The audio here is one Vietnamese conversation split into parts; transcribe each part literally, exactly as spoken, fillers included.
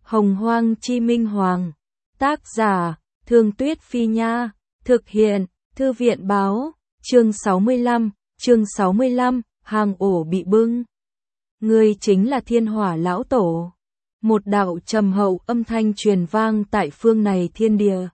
Hồng Hoang Chi Minh Hoàng. Tác giả, Thương Tuyết Phi Nha. Thực hiện, Thư viện Báo. Chương sáu mươi lăm, chương sáu mươi lăm, hàng ổ bị bưng. Ngươi chính là Thiên Hỏa Lão Tổ. Một đạo trầm hậu âm thanh truyền vang tại phương này thiên địa.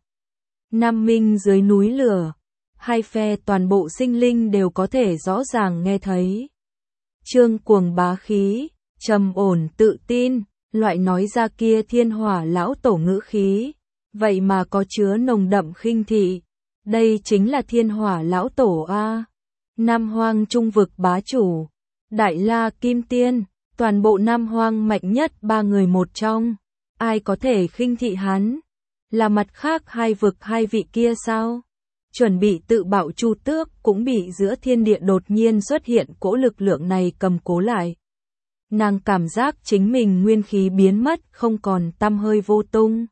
Nam Minh dưới núi lửa, hai phe toàn bộ sinh linh đều có thể rõ ràng nghe thấy. Trương cuồng bá khí, trầm ổn tự tin, loại nói ra kia Thiên Hỏa Lão Tổ ngữ khí, vậy mà có chứa nồng đậm khinh thị. Đây chính là Thiên Hỏa Lão Tổ a. Nam Hoang Trung vực bá chủ, Đại La Kim Tiên, toàn bộ Nam Hoang mạnh nhất ba người một trong, ai có thể khinh thị hắn? Là mặt khác hai vực hai vị kia sao? Chuẩn bị tự bạo Chu Tước cũng bị giữa thiên địa đột nhiên xuất hiện cỗ lực lượng này cầm cố lại. Nàng cảm giác chính mình nguyên khí biến mất không còn tăm hơi vô tung.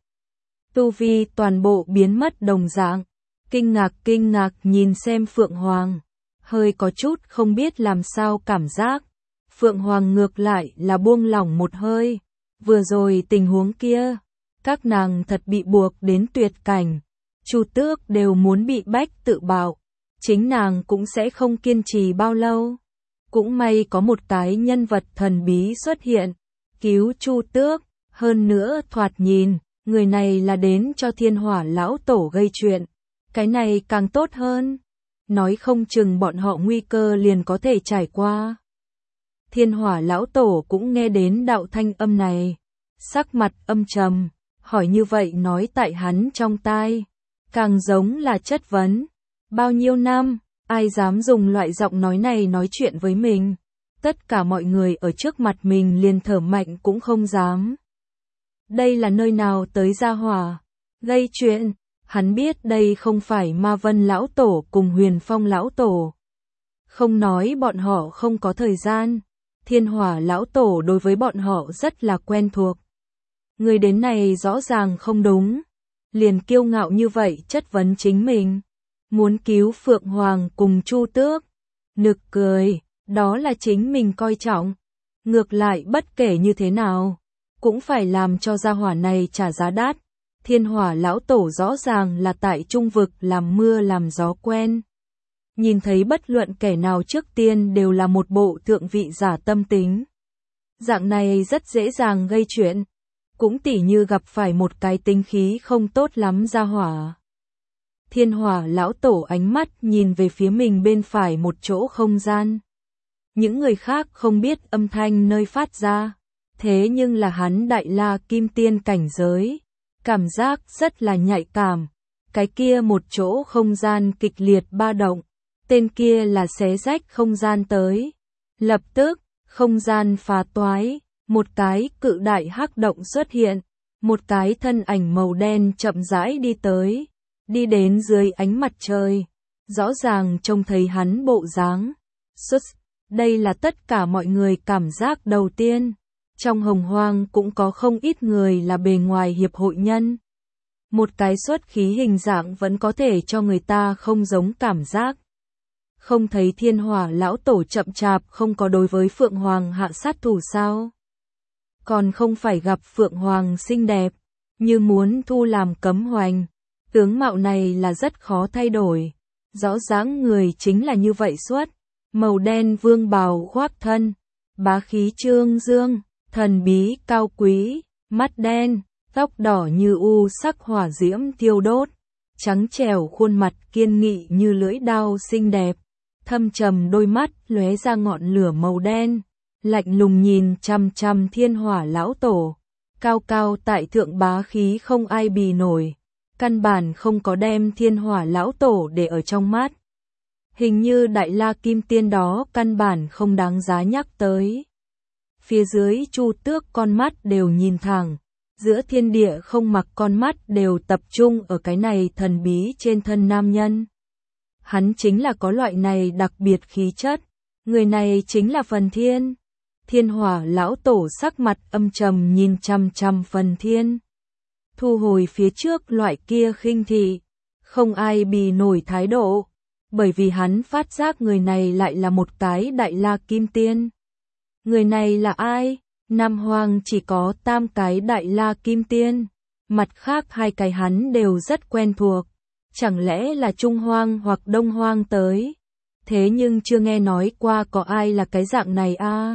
Tu vi toàn bộ biến mất đồng dạng. Kinh ngạc kinh ngạc nhìn xem Phượng Hoàng. Hơi có chút không biết làm sao cảm giác. Phượng Hoàng ngược lại là buông lỏng một hơi. Vừa rồi tình huống kia, các nàng thật bị buộc đến tuyệt cảnh. Chu Tước đều muốn bị bách tự bạo. Chính nàng cũng sẽ không kiên trì bao lâu. Cũng may có một cái nhân vật thần bí xuất hiện, cứu Chu Tước, hơn nữa thoạt nhìn, người này là đến cho Thiên Hỏa Lão Tổ gây chuyện. Cái này càng tốt hơn, nói không chừng bọn họ nguy cơ liền có thể trải qua. Thiên Hỏa Lão Tổ cũng nghe đến đạo thanh âm này, sắc mặt âm trầm, hỏi như vậy nói tại hắn trong tai, càng giống là chất vấn. Bao nhiêu năm, ai dám dùng loại giọng nói này nói chuyện với mình? Tất cả mọi người ở trước mặt mình liền thở mạnh cũng không dám. Đây là nơi nào tới gia hỏa? Gây chuyện, hắn biết đây không phải Ma Vân Lão Tổ cùng Huyền Phong Lão Tổ. Không nói bọn họ không có thời gian, Thiên Hỏa Lão Tổ đối với bọn họ rất là quen thuộc. Người đến này rõ ràng không đúng, liền kiêu ngạo như vậy chất vấn chính mình. Muốn cứu Phượng Hoàng cùng Chu Tước. Nực cười, đó là chính mình coi trọng. Ngược lại bất kể như thế nào, cũng phải làm cho gia hỏa này trả giá đắt. Thiên Hỏa Lão Tổ rõ ràng là tại trung vực làm mưa làm gió quen. Nhìn thấy bất luận kẻ nào trước tiên đều là một bộ thượng vị giả tâm tính. Dạng này rất dễ dàng gây chuyện. Cũng tỉ như gặp phải một cái tính khí không tốt lắm gia hỏa. Thiên Hỏa Lão Tổ ánh mắt nhìn về phía mình bên phải một chỗ không gian. Những người khác không biết âm thanh nơi phát ra, thế nhưng là hắn Đại La Kim Tiên cảnh giới, cảm giác rất là nhạy cảm. Cái kia một chỗ không gian kịch liệt ba động, tên kia là xé rách không gian tới. Lập tức, không gian phá toái, một cái cự đại hắc động xuất hiện, một cái thân ảnh màu đen chậm rãi đi tới. Đi đến dưới ánh mặt trời, rõ ràng trông thấy hắn bộ dáng. Xuất, đây là tất cả mọi người cảm giác đầu tiên. Trong Hồng Hoang cũng có không ít người là bề ngoài hiệp hội nhân. Một cái xuất khí hình dạng vẫn có thể cho người ta không giống cảm giác. Không thấy Thiên Hỏa Lão Tổ chậm chạp không có đối với Phượng Hoàng hạ sát thủ sao? Còn không phải gặp Phượng Hoàng xinh đẹp, như muốn thu làm cấm hoành. Tướng mạo này là rất khó thay đổi. Rõ ràng người chính là như vậy suốt. Màu đen vương bào khoác thân. Bá khí trương dương. Thần bí cao quý. Mắt đen. Tóc đỏ như u sắc hỏa diễm thiêu đốt. Trắng trẻo khuôn mặt kiên nghị như lưỡi đao xinh đẹp. Thâm trầm đôi mắt lóe ra ngọn lửa màu đen. Lạnh lùng nhìn chằm chằm Thiên Hỏa Lão Tổ. Cao cao tại thượng bá khí không ai bì nổi. Căn bản không có đem Thiên Hỏa Lão Tổ để ở trong mắt. Hình như Đại La Kim Tiên đó căn bản không đáng giá nhắc tới. Phía dưới Chu Tước con mắt đều nhìn thẳng. Giữa thiên địa không mặc con mắt đều tập trung ở cái này thần bí trên thân nam nhân. Hắn chính là có loại này đặc biệt khí chất. Người này chính là Phần Thiên. Thiên Hỏa Lão Tổ sắc mặt âm trầm nhìn chằm chằm Phần Thiên. Thu hồi phía trước loại kia khinh thị, không ai bì nổi thái độ, bởi vì hắn phát giác người này lại là một cái Đại La Kim Tiên. Người này là ai? Nam Hoang chỉ có tam cái Đại La Kim Tiên, mặt khác hai cái hắn đều rất quen thuộc. Chẳng lẽ là Trung Hoang hoặc Đông Hoang tới? Thế nhưng chưa nghe nói qua có ai là cái dạng này a. À?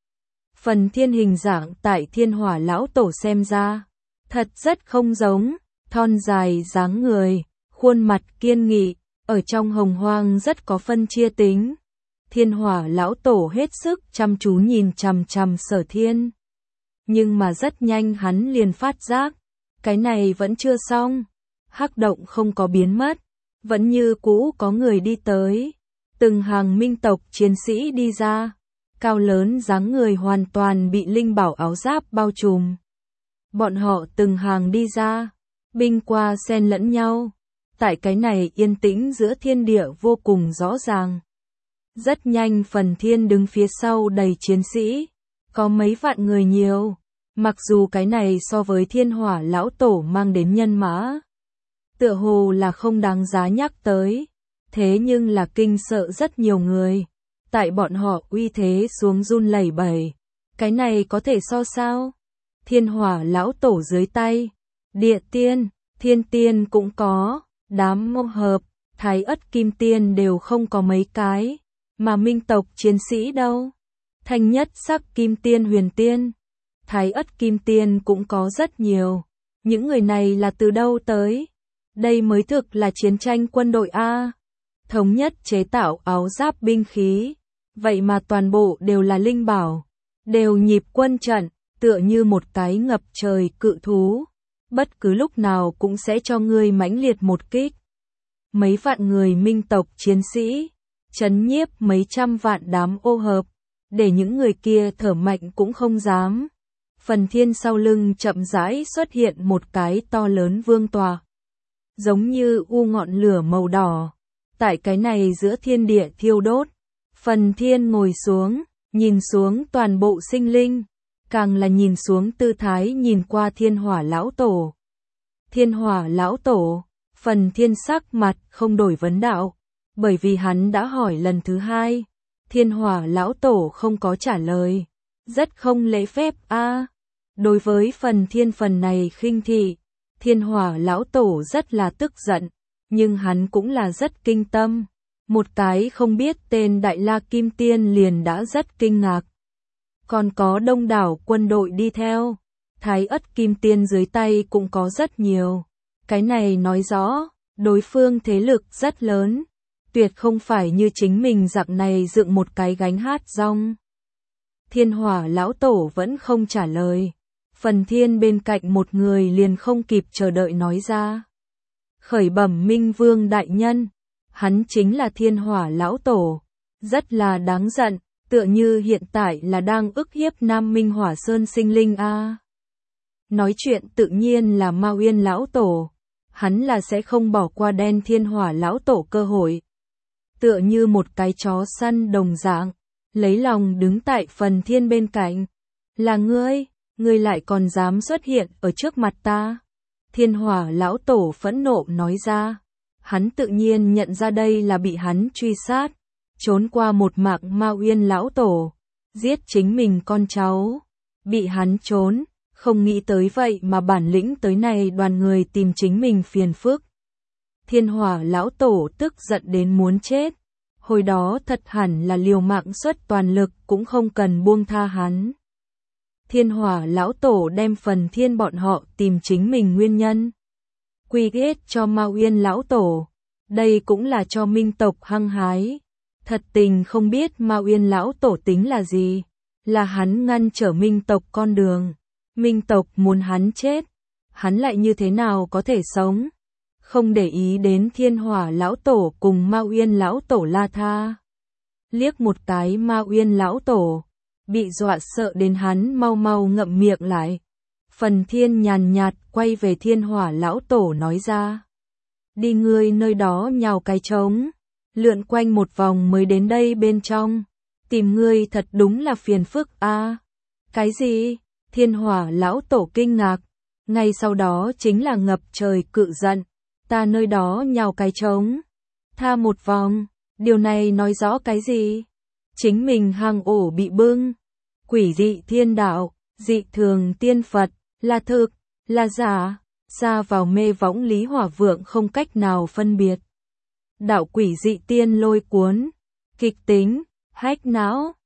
Phần thiên hình dạng tại Thiên Hỏa lão tổ xem ra, thật rất không giống, thon dài dáng người, khuôn mặt kiên nghị, ở trong hồng hoang rất có phân chia tính. Thiên Hỏa lão tổ hết sức chăm chú nhìn chằm chằm Sở Thiên. Nhưng mà rất nhanh hắn liền phát giác, cái này vẫn chưa xong. Hắc động không có biến mất, vẫn như cũ có người đi tới. Từng hàng minh tộc chiến sĩ đi ra, cao lớn dáng người hoàn toàn bị linh bảo áo giáp bao trùm. Bọn họ từng hàng đi ra, binh qua xen lẫn nhau. Tại cái này yên tĩnh giữa thiên địa vô cùng rõ ràng. Rất nhanh Phần Thiên đứng phía sau đầy chiến sĩ, có mấy vạn người nhiều. Mặc dù cái này so với Thiên Hỏa lão tổ mang đến nhân mã, tựa hồ là không đáng giá nhắc tới, thế nhưng là kinh sợ rất nhiều người. Tại bọn họ uy thế xuống run lẩy bẩy, cái này có thể so sao? Thiên Hỏa lão tổ dưới tay, Địa Tiên, Thiên Tiên cũng có, đám mông hợp, Thái Ất Kim Tiên đều không có mấy cái, mà minh tộc chiến sĩ đâu? Thanh Nhất Sắc Kim Tiên Huyền Tiên, Thái Ất Kim Tiên cũng có rất nhiều. Những người này là từ đâu tới? Đây mới thực là chiến tranh quân đội a. Thống nhất chế tạo áo giáp binh khí, vậy mà toàn bộ đều là linh bảo, đều nhịp quân trận, tựa như một cái ngập trời cự thú, bất cứ lúc nào cũng sẽ cho ngươi mãnh liệt một kích. Mấy vạn người minh tộc chiến sĩ, chấn nhiếp mấy trăm vạn đám ô hợp, để những người kia thở mạnh cũng không dám. Phần Thiên sau lưng chậm rãi xuất hiện một cái to lớn vương tọa, giống như u ngọn lửa màu đỏ, tại cái này giữa thiên địa thiêu đốt. Phần Thiên ngồi xuống, nhìn xuống toàn bộ sinh linh, càng là nhìn xuống tư thái nhìn qua Thiên Hỏa lão tổ. Thiên Hỏa lão tổ, Phần Thiên sắc mặt không đổi vấn đạo, bởi vì hắn đã hỏi lần thứ hai, Thiên Hỏa lão tổ không có trả lời, rất không lễ phép a. À, đối với Phần Thiên phần này khinh thị, Thiên Hỏa lão tổ rất là tức giận, nhưng hắn cũng là rất kinh tâm. Một cái không biết tên Đại La Kim Tiên liền đã rất kinh ngạc. Còn có đông đảo quân đội đi theo, Thái Ất Kim Tiên dưới tay cũng có rất nhiều. Cái này nói rõ, đối phương thế lực rất lớn, tuyệt không phải như chính mình dạng này dựng một cái gánh hát rong. Thiên Hỏa lão tổ vẫn không trả lời. Phần Thiên bên cạnh một người liền không kịp chờ đợi nói ra. Khởi bẩm Minh Vương đại nhân, hắn chính là Thiên Hỏa lão tổ, rất là đáng giận, tựa như hiện tại là đang ức hiếp Nam Minh Hỏa Sơn sinh linh a. À. Nói chuyện tự nhiên là Ma Uyên lão tổ, hắn là sẽ không bỏ qua đen Thiên Hỏa lão tổ cơ hội. Tựa như một cái chó săn đồng dạng, lấy lòng đứng tại Phần Thiên bên cạnh. Là ngươi, ngươi lại còn dám xuất hiện ở trước mặt ta? Thiên Hỏa lão tổ phẫn nộ nói ra. Hắn tự nhiên nhận ra đây là bị hắn truy sát, trốn qua một mạng Ma Uyên lão tổ, giết chính mình con cháu, bị hắn trốn, không nghĩ tới vậy mà bản lĩnh tới này đoàn người tìm chính mình phiền phức. Thiên Hỏa lão tổ tức giận đến muốn chết, hồi đó thật hẳn là liều mạng xuất toàn lực cũng không cần buông tha hắn. Thiên Hỏa lão tổ đem Phần Thiên bọn họ tìm chính mình nguyên nhân, quy kết cho Ma Uyên lão tổ, đây cũng là cho minh tộc hăng hái. Thật tình không biết Ma Uyên lão tổ tính là gì, là hắn ngăn trở minh tộc con đường, minh tộc muốn hắn chết, hắn lại như thế nào có thể sống, không để ý đến Thiên Hỏa lão tổ cùng Ma Uyên lão tổ la tha. Liếc một cái Ma Uyên lão tổ, bị dọa sợ đến hắn mau mau ngậm miệng lại. Phần Thiên nhàn nhạt quay về Thiên Hỏa lão tổ nói ra. Đi ngươi nơi đó nhào cái trống, lượn quanh một vòng mới đến đây bên trong, tìm ngươi thật đúng là phiền phức a. À, cái gì? Thiên Hỏa lão tổ kinh ngạc, ngay sau đó chính là ngập trời cự giận, ta nơi đó nhào cái trống, tha một vòng, điều này nói rõ cái gì? Chính mình hang ổ bị bưng, quỷ dị thiên đạo, dị thường tiên Phật, là thực, là giả, ra vào mê võng Lý Hỏa Vượng không cách nào phân biệt. Đạo quỷ dị tiên lôi cuốn, kịch tính, hách não.